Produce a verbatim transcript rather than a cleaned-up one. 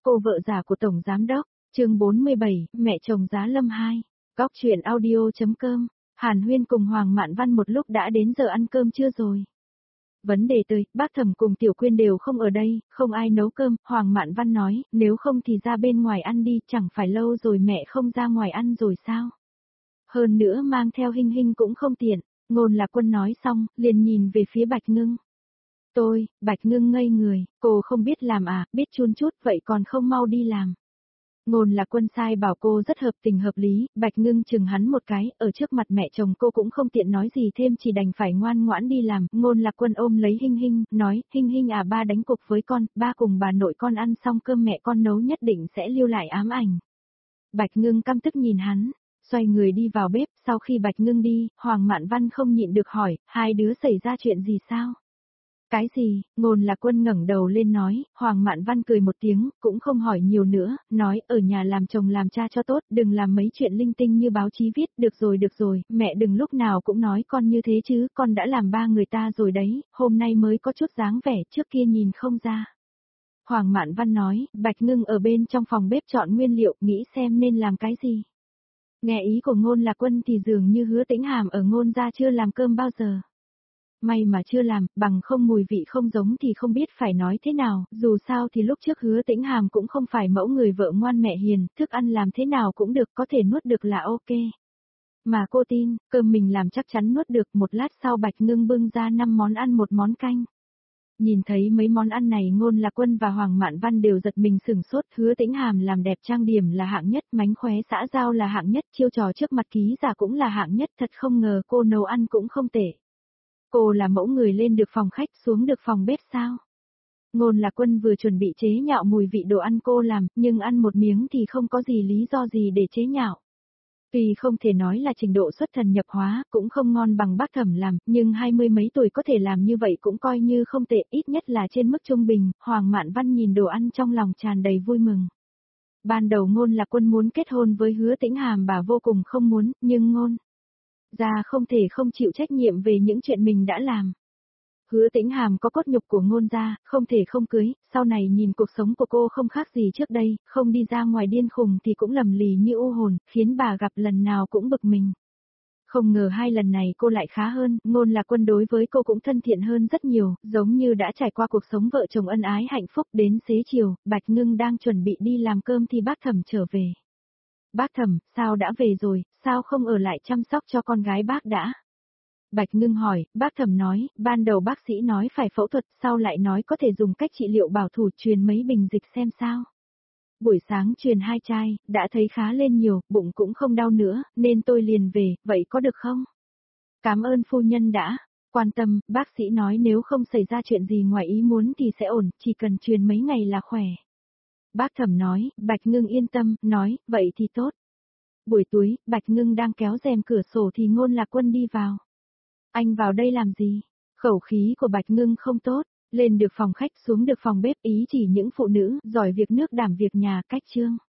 cô vợ già của Tổng Giám Đốc, chương bốn mươi bảy, mẹ chồng Giá Lâm hai, góc chuyện audio.com, Hàn Huyên cùng Hoàng Mạn Văn một lúc đã đến giờ ăn cơm trưa rồi. Vấn đề tới, bác Thẩm cùng Tiểu Quyên đều không ở đây, không ai nấu cơm, Hoàng Mạn Văn nói, nếu không thì ra bên ngoài ăn đi, chẳng phải lâu rồi mẹ không ra ngoài ăn rồi sao? Hơn nữa mang theo Hinh Hinh cũng không tiện, Ngôn Lạc Quân nói xong, liền nhìn về phía Bạch Ngưng. Tôi, Bạch Ngưng ngây người, cô không biết làm à, biết chun chút vậy còn không mau đi làm. Ngôn Lạc Quân sai bảo cô rất hợp tình hợp lý, Bạch Ngưng chừng hắn một cái, ở trước mặt mẹ chồng cô cũng không tiện nói gì thêm chỉ đành phải ngoan ngoãn đi làm. Ngôn Lạc Quân ôm lấy Hinh Hinh, nói, Hinh Hinh à ba đánh cuộc với con, ba cùng bà nội con ăn xong cơm mẹ con nấu nhất định sẽ lưu lại ám ảnh. Bạch Ngưng căm tức nhìn hắn, xoay người đi vào bếp, sau khi Bạch Ngưng đi, Hoàng Mạn Văn không nhịn được hỏi, hai đứa xảy ra chuyện gì sao? Cái gì? Ngôn Lạc Quân ngẩng đầu lên nói, Hoàng Mạn Văn cười một tiếng, cũng không hỏi nhiều nữa, nói, ở nhà làm chồng làm cha cho tốt, đừng làm mấy chuyện linh tinh như báo chí viết, được rồi được rồi, mẹ đừng lúc nào cũng nói con như thế chứ, con đã làm ba người ta rồi đấy, hôm nay mới có chút dáng vẻ, trước kia nhìn không ra. Hoàng Mạn Văn nói, Bạch Ngưng ở bên trong phòng bếp chọn nguyên liệu, nghĩ xem nên làm cái gì. Nghe ý của Ngôn Lạc Quân thì dường như Hứa Tĩnh Hàm ở Ngôn gia chưa làm cơm bao giờ. May mà chưa làm, bằng không mùi vị không giống thì không biết phải nói thế nào, dù sao thì lúc trước Hứa Tĩnh Hàm cũng không phải mẫu người vợ ngoan mẹ hiền, thức ăn làm thế nào cũng được, có thể nuốt được là ok. Mà cô tin, cơm mình làm chắc chắn nuốt được, một lát sau Bạch Ngưng bưng ra năm món ăn một món canh. Nhìn thấy mấy món ăn này Ngôn Lạc Quân và Hoàng Mạn Văn đều giật mình sửng sốt, Hứa Tĩnh Hàm làm đẹp trang điểm là hạng nhất, mánh khóe xã giao là hạng nhất, chiêu trò trước mặt ký giả cũng là hạng nhất, thật không ngờ cô nấu ăn cũng không tệ. Cô là mẫu người lên được phòng khách xuống được phòng bếp sao? Ngôn Lạc Quân vừa chuẩn bị chế nhạo mùi vị đồ ăn cô làm, nhưng ăn một miếng thì không có gì lý do gì để chế nhạo. Tuy không thể nói là trình độ xuất thần nhập hóa, cũng không ngon bằng bác Thẩm làm, nhưng hai mươi mấy tuổi có thể làm như vậy cũng coi như không tệ, ít nhất là trên mức trung bình. Hoàng Mạn Văn nhìn đồ ăn trong lòng tràn đầy vui mừng. Ban đầu Ngôn Lạc Quân muốn kết hôn với Hứa Tĩnh Hàm bà vô cùng không muốn, nhưng Ngôn gia không thể không chịu trách nhiệm về những chuyện mình đã làm. Hứa Tĩnh Hàm có cốt nhục của Ngôn gia, không thể không cưới, sau này nhìn cuộc sống của cô không khác gì trước đây, không đi ra ngoài điên khùng thì cũng lầm lì như u hồn, khiến bà gặp lần nào cũng bực mình. Không ngờ hai lần này cô lại khá hơn, Ngôn Lạc Quân đối với cô cũng thân thiện hơn rất nhiều, giống như đã trải qua cuộc sống vợ chồng ân ái hạnh phúc. Đến xế chiều, Bạch Ngưng đang chuẩn bị đi làm cơm thì bác Thẩm trở về. Bác Thẩm, sao đã về rồi, sao không ở lại chăm sóc cho con gái bác đã? Bạch Ngưng hỏi, bác Thẩm nói, ban đầu bác sĩ nói phải phẫu thuật, sau lại nói có thể dùng cách trị liệu bảo thủ truyền mấy bình dịch xem sao. Buổi sáng truyền hai chai, đã thấy khá lên nhiều, bụng cũng không đau nữa, nên tôi liền về, vậy có được không? Cảm ơn phu nhân đã quan tâm, bác sĩ nói nếu không xảy ra chuyện gì ngoài ý muốn thì sẽ ổn, chỉ cần truyền mấy ngày là khỏe. Bác Thẩm nói, Bạch Ngưng yên tâm, nói, vậy thì tốt. Buổi tối, Bạch Ngưng đang kéo rèm cửa sổ thì Ngôn Lạc Quân đi vào. Anh vào đây làm gì? Khẩu khí của Bạch Ngưng không tốt, lên được phòng khách xuống được phòng bếp ý chỉ những phụ nữ giỏi việc nước đảm việc nhà cách trương.